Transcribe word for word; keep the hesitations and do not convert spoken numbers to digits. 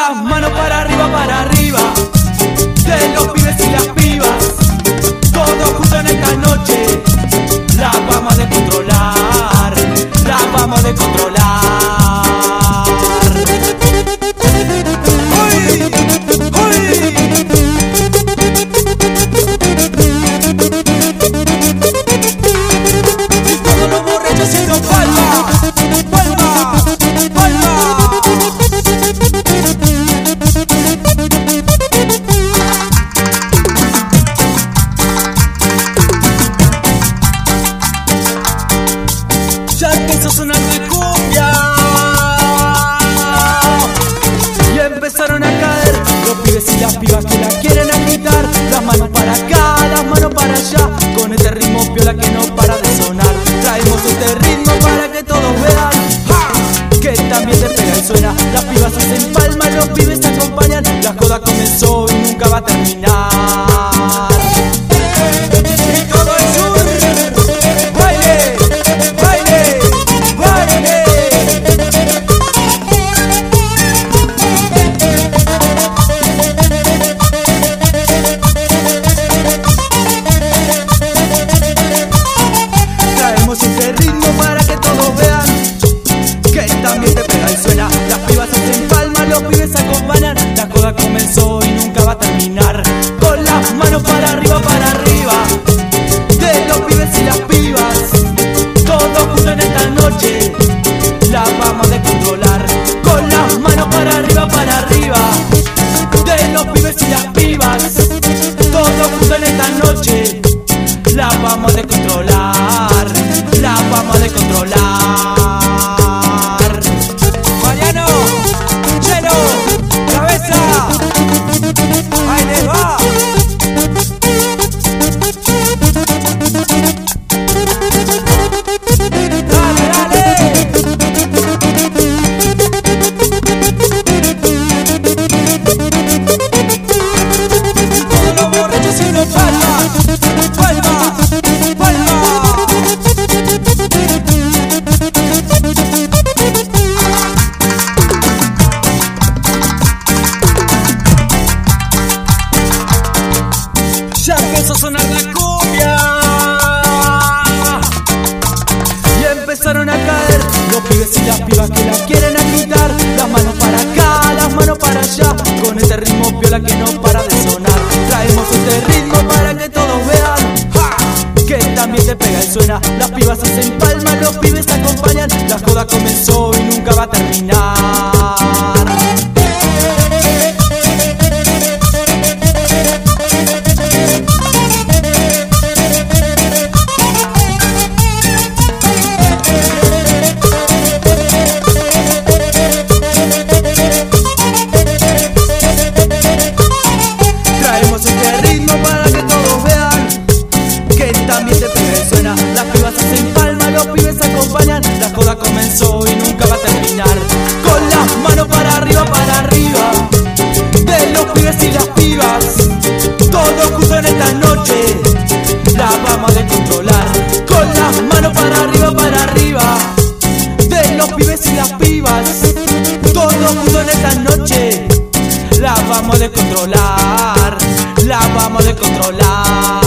las manos para arriba, para arriba, de los pibes y las pibas, todos juntos en esta noche. La vamos a descontrolar, la vamos a descontrolar. ¡Uy! ¡Uy! Y todos los borrachos haciendo palma, palma, palma. Ya empezó a sonar de cumbia y empezaron a caer los pibes y las pibas que la quieren agitar. Las manos para acá, las manos para allá, con este ritmo piola que no para de sonar. Traemos este ritmo para que todos vean, ¡ja!, que también te pega y suena. Las pibas hacen palmas, los pibes te acompañan. La joda comenzó y nunca va a terminar. Este ritmo para que todos vean que también te pega y suena. Las pibas hacen palmas, los pibes acompañan. La joda comenzó y nunca va a terminar. Con las manos para arriba, para arriba, de los pibes y las pibas, todos juntos en esta noche. La vamos a descontrolar. Con las manos para arriba, para arriba, de los pibes y las pibas, todos juntos en esta noche. La vamos a descontrolar, la vamos a descontrolar. Mariano, Chelo, cabeza, ahí les va. Dale, dale. Todos los borrachos haciendo palmas, palmas, palmas. Ya empezó a sonar la cumbia y empezaron a caer los pibes y las pibas que la quieren agitar. Las manos para acá, las manos para allá, con este ritmo piola que no para de sonar. Traemos este ritmo para que todos vean, ¡ja!, que también te pega y suena. Las pibas hacen palmas, los pibes te acompañan. La joda comenzó y nunca va a terminar. Las pibas hacen palmas, los pibes se acompañan. La joda comenzó y nunca va a terminar. Con las manos para arriba, para arriba, de los pibes y las pibas, todos juntos en esta noche. La vamos a descontrolar. Con las manos para arriba, para arriba, de los pibes y las pibas, todos juntos en esta noche. La vamos a descontrolar, la vamos a descontrolar.